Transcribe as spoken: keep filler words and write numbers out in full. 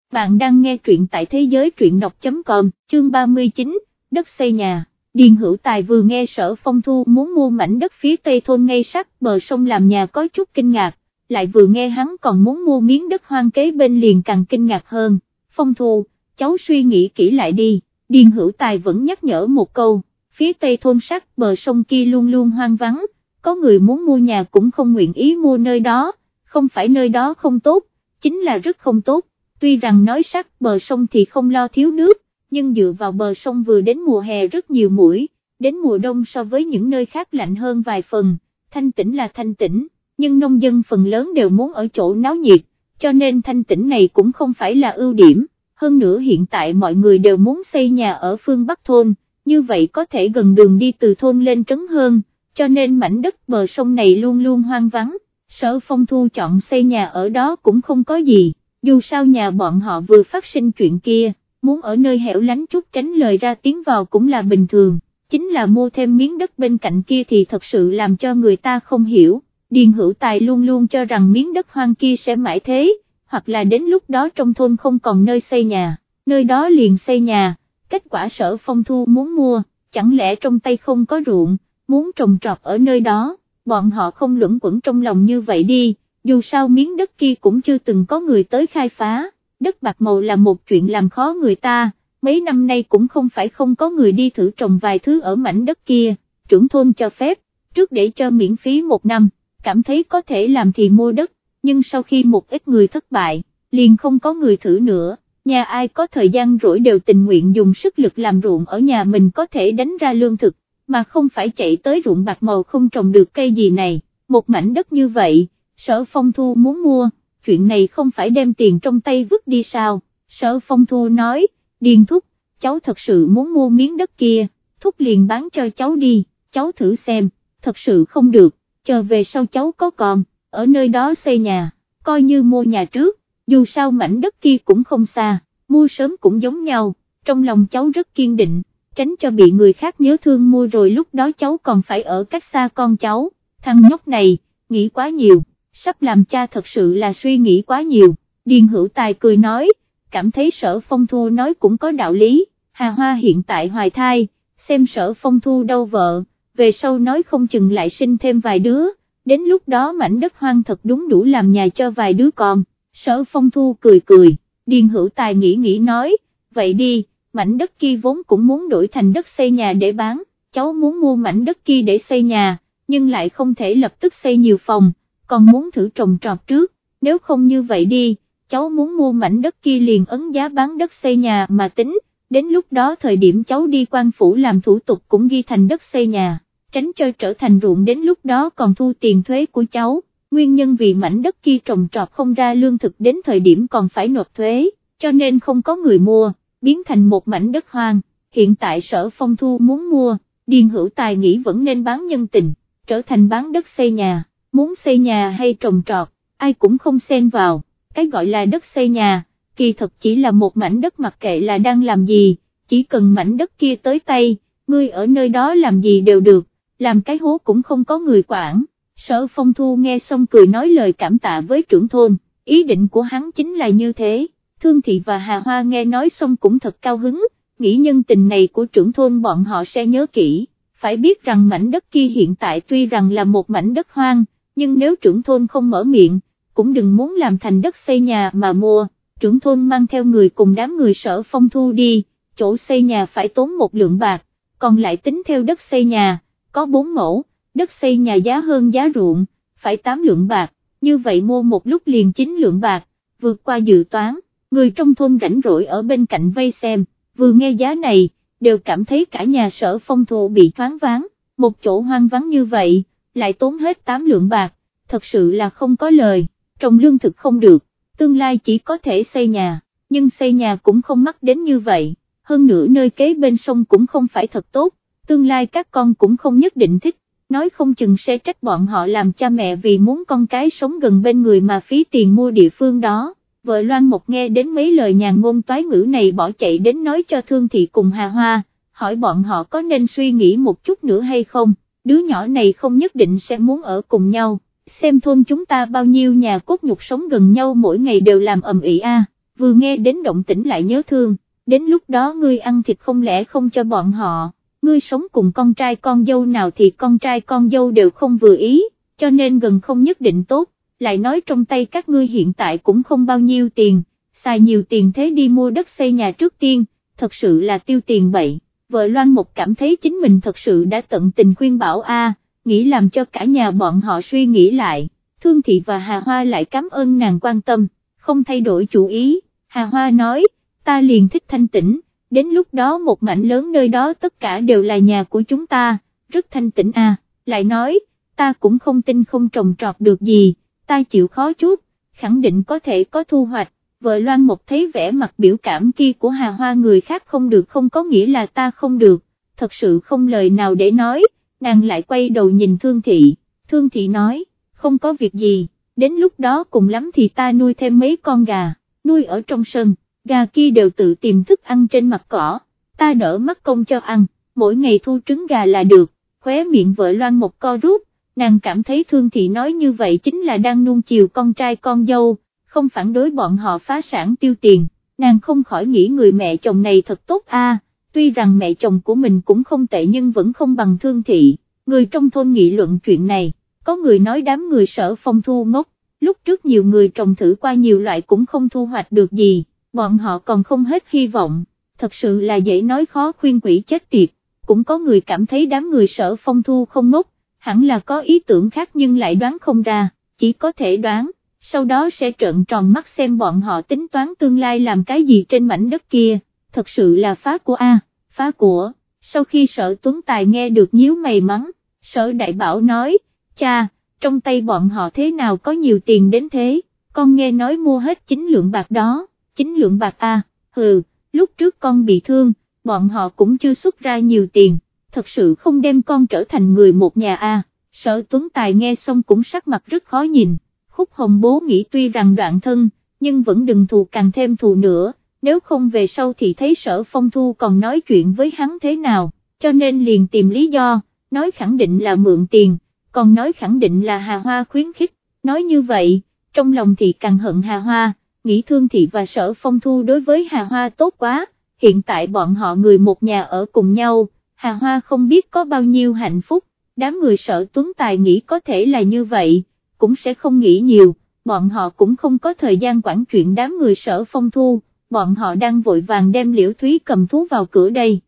Bạn đang nghe truyện tại thế giới truyện đọc chấm com, chương ba mươi chín, đất xây nhà. Điền Hữu Tài vừa nghe Sở Phong Thu muốn mua mảnh đất phía tây thôn ngay sát bờ sông làm nhà có chút kinh ngạc, lại vừa nghe hắn còn muốn mua miếng đất hoang kế bên liền càng kinh ngạc hơn. Phong Thu, cháu suy nghĩ kỹ lại đi. Điền Hữu Tài vẫn nhắc nhở một câu, phía tây thôn sát bờ sông kia luôn luôn hoang vắng, có người muốn mua nhà cũng không nguyện ý mua nơi đó, không phải nơi đó không tốt, chính là rất không tốt. Tuy rằng nói sát bờ sông thì không lo thiếu nước, nhưng dựa vào bờ sông vừa đến mùa hè rất nhiều muỗi, đến mùa đông so với những nơi khác lạnh hơn vài phần, Thanh Tĩnh là Thanh Tĩnh, nhưng nông dân phần lớn đều muốn ở chỗ náo nhiệt, cho nên Thanh Tĩnh này cũng không phải là ưu điểm, hơn nữa hiện tại mọi người đều muốn xây nhà ở phương Bắc thôn, như vậy có thể gần đường đi từ thôn lên trấn hơn, cho nên mảnh đất bờ sông này luôn luôn hoang vắng, Sở Phong Thu chọn xây nhà ở đó cũng không có gì. Dù sao nhà bọn họ vừa phát sinh chuyện kia, muốn ở nơi hẻo lánh chút tránh lời ra tiếng vào cũng là bình thường, chính là mua thêm miếng đất bên cạnh kia thì thật sự làm cho người ta không hiểu. Điền Hữu Tài luôn luôn cho rằng miếng đất hoang kia sẽ mãi thế, hoặc là đến lúc đó trong thôn không còn nơi xây nhà, nơi đó liền xây nhà, kết quả Sở Phong Thu muốn mua, chẳng lẽ trong tay không có ruộng, muốn trồng trọt ở nơi đó, bọn họ không luẩn quẩn trong lòng như vậy đi. Dù sao miếng đất kia cũng chưa từng có người tới khai phá, đất bạc màu là một chuyện làm khó người ta, mấy năm nay cũng không phải không có người đi thử trồng vài thứ ở mảnh đất kia, trưởng thôn cho phép, trước để cho miễn phí một năm, cảm thấy có thể làm thì mua đất, nhưng sau khi một ít người thất bại, liền không có người thử nữa, nhà ai có thời gian rỗi đều tình nguyện dùng sức lực làm ruộng ở nhà mình có thể đánh ra lương thực, mà không phải chạy tới ruộng bạc màu không trồng được cây gì này, một mảnh đất như vậy. Sở Phong Thu muốn mua, chuyện này không phải đem tiền trong tay vứt đi sao, Sở Phong Thu nói, Điền thúc, cháu thật sự muốn mua miếng đất kia, thúc liền bán cho cháu đi, cháu thử xem, thật sự không được, chờ về sau cháu có còn, ở nơi đó xây nhà, coi như mua nhà trước, dù sao mảnh đất kia cũng không xa, mua sớm cũng giống nhau, trong lòng cháu rất kiên định, tránh cho bị người khác nhớ thương mua rồi lúc đó cháu còn phải ở cách xa con cháu, thằng nhóc này, nghĩ quá nhiều. Sắp làm cha thật sự là suy nghĩ quá nhiều, Điền Hữu Tài cười nói, cảm thấy Sở Phong Thu nói cũng có đạo lý, Hà Hoa hiện tại hoài thai, xem Sở Phong Thu đâu vợ, về sau nói không chừng lại sinh thêm vài đứa, đến lúc đó mảnh đất hoang thật đúng đủ làm nhà cho vài đứa con, Sở Phong Thu cười cười, Điền Hữu Tài nghĩ nghĩ nói, vậy đi, mảnh đất kia vốn cũng muốn đổi thành đất xây nhà để bán, cháu muốn mua mảnh đất kia để xây nhà, nhưng lại không thể lập tức xây nhiều phòng, còn muốn thử trồng trọt trước, nếu không như vậy đi, cháu muốn mua mảnh đất kia liền ấn giá bán đất xây nhà mà tính, đến lúc đó thời điểm cháu đi quan phủ làm thủ tục cũng ghi thành đất xây nhà, tránh cho trở thành ruộng đến lúc đó còn thu tiền thuế của cháu, nguyên nhân vì mảnh đất kia trồng trọt không ra lương thực đến thời điểm còn phải nộp thuế, cho nên không có người mua, biến thành một mảnh đất hoang, hiện tại Sở Phong Thu muốn mua, Điền Hữu Tài nghĩ vẫn nên bán nhân tình, trở thành bán đất xây nhà. Muốn xây nhà hay trồng trọt, ai cũng không xen vào, cái gọi là đất xây nhà, kỳ thật chỉ là một mảnh đất mặc kệ là đang làm gì, chỉ cần mảnh đất kia tới tay, ngươi ở nơi đó làm gì đều được, làm cái hố cũng không có người quản. Sở Phong Thu nghe xong cười nói lời cảm tạ với trưởng thôn, ý định của hắn chính là như thế, Thương Thị và Hà Hoa nghe nói xong cũng thật cao hứng, nghĩ nhân tình này của trưởng thôn bọn họ sẽ nhớ kỹ, phải biết rằng mảnh đất kia hiện tại tuy rằng là một mảnh đất hoang, nhưng nếu trưởng thôn không mở miệng, cũng đừng muốn làm thành đất xây nhà mà mua, trưởng thôn mang theo người cùng đám người Sở Phong Thu đi, chỗ xây nhà phải tốn một lượng bạc, còn lại tính theo đất xây nhà, có bốn mẫu, đất xây nhà giá hơn giá ruộng, phải tám lượng bạc, như vậy mua một lúc liền chín lượng bạc, vượt qua dự toán, người trong thôn rảnh rỗi ở bên cạnh vây xem, vừa nghe giá này, đều cảm thấy cả nhà Sở Phong Thu bị thoáng váng, một chỗ hoang vắng như vậy, lại tốn hết tám lượng bạc, thật sự là không có lời, trồng lương thực không được, tương lai chỉ có thể xây nhà, nhưng xây nhà cũng không mắc đến như vậy, hơn nữa nơi kế bên sông cũng không phải thật tốt, tương lai các con cũng không nhất định thích, nói không chừng sẽ trách bọn họ làm cha mẹ vì muốn con cái sống gần bên người mà phí tiền mua địa phương đó. Vợ Loan Mộc nghe đến mấy lời nhàn ngôn toái ngữ này bỏ chạy đến nói cho Thương Thị cùng Hà Hoa, hỏi bọn họ có nên suy nghĩ một chút nữa hay không, đứa nhỏ này không nhất định sẽ muốn ở cùng nhau, xem thôn chúng ta bao nhiêu nhà cốt nhục sống gần nhau mỗi ngày đều làm ầm ĩ a, vừa nghe đến động tĩnh lại nhớ thương, đến lúc đó ngươi ăn thịt không lẽ không cho bọn họ, ngươi sống cùng con trai con dâu nào thì con trai con dâu đều không vừa ý, cho nên gần không nhất định tốt, lại nói trong tay các ngươi hiện tại cũng không bao nhiêu tiền, xài nhiều tiền thế đi mua đất xây nhà trước tiên, thật sự là tiêu tiền bậy. Vợ Loan Mục cảm thấy chính mình thật sự đã tận tình khuyên bảo a, nghĩ làm cho cả nhà bọn họ suy nghĩ lại, Thương Thị và Hà Hoa lại cảm ơn nàng quan tâm, không thay đổi chủ ý, Hà Hoa nói, ta liền thích thanh tĩnh, đến lúc đó một mảnh lớn nơi đó tất cả đều là nhà của chúng ta, rất thanh tĩnh a, lại nói, ta cũng không tin không trồng trọt được gì, ta chịu khó chút, khẳng định có thể có thu hoạch. Vợ Loan Mục thấy vẻ mặt biểu cảm kia của Hà Hoa người khác không được không có nghĩa là ta không được, thật sự không lời nào để nói, nàng lại quay đầu nhìn Thương Thị, Thương Thị nói, không có việc gì, đến lúc đó cùng lắm thì ta nuôi thêm mấy con gà, nuôi ở trong sân, gà kia đều tự tìm thức ăn trên mặt cỏ, ta đỡ mất công cho ăn, mỗi ngày thu trứng gà là được, khóe miệng vợ Loan Mục co rút, nàng cảm thấy Thương Thị nói như vậy chính là đang nuông chiều con trai con dâu, không phản đối bọn họ phá sản tiêu tiền, nàng không khỏi nghĩ người mẹ chồng này thật tốt a, tuy rằng mẹ chồng của mình cũng không tệ nhưng vẫn không bằng Thương Thị, người trong thôn nghị luận chuyện này, có người nói đám người Sở Phong thu ngốc, lúc trước nhiều người trồng thử qua nhiều loại cũng không thu hoạch được gì, bọn họ còn không hết hy vọng, thật sự là dễ nói khó khuyên quỷ chết tiệt, cũng có người cảm thấy đám người Sở Phong thu không ngốc, hẳn là có ý tưởng khác nhưng lại đoán không ra, chỉ có thể đoán, sau đó sẽ trợn tròn mắt xem bọn họ tính toán tương lai làm cái gì trên mảnh đất kia, thật sự là phá của a, phá của. Sau khi Sở Tuấn Tài nghe được nhíu mày mắng, Sở Đại Bảo nói, cha, trong tay bọn họ thế nào có nhiều tiền đến thế, con nghe nói mua hết chín lượng bạc đó, chín lượng bạc a, hừ, lúc trước con bị thương, bọn họ cũng chưa xuất ra nhiều tiền, thật sự không đem con trở thành người một nhà a. Sở Tuấn Tài nghe xong cũng sắc mặt rất khó nhìn. Khúc Hồng bố nghĩ tuy rằng đoạn thân, nhưng vẫn đừng thù càng thêm thù nữa, nếu không về sau thì thấy Sở Phong Thu còn nói chuyện với hắn thế nào, cho nên liền tìm lý do, nói khẳng định là mượn tiền, còn nói khẳng định là Hà Hoa khuyến khích, nói như vậy, trong lòng thì càng hận Hà Hoa, nghĩ Thương Thị và Sở Phong Thu đối với Hà Hoa tốt quá, hiện tại bọn họ người một nhà ở cùng nhau, Hà Hoa không biết có bao nhiêu hạnh phúc, đám người Sở Tuấn Tài nghĩ có thể là như vậy, cũng sẽ không nghĩ nhiều, bọn họ cũng không có thời gian quản chuyện đám người Sở Phong Thu, bọn họ đang vội vàng đem Liễu Thúy Cầm thú vào cửa đây.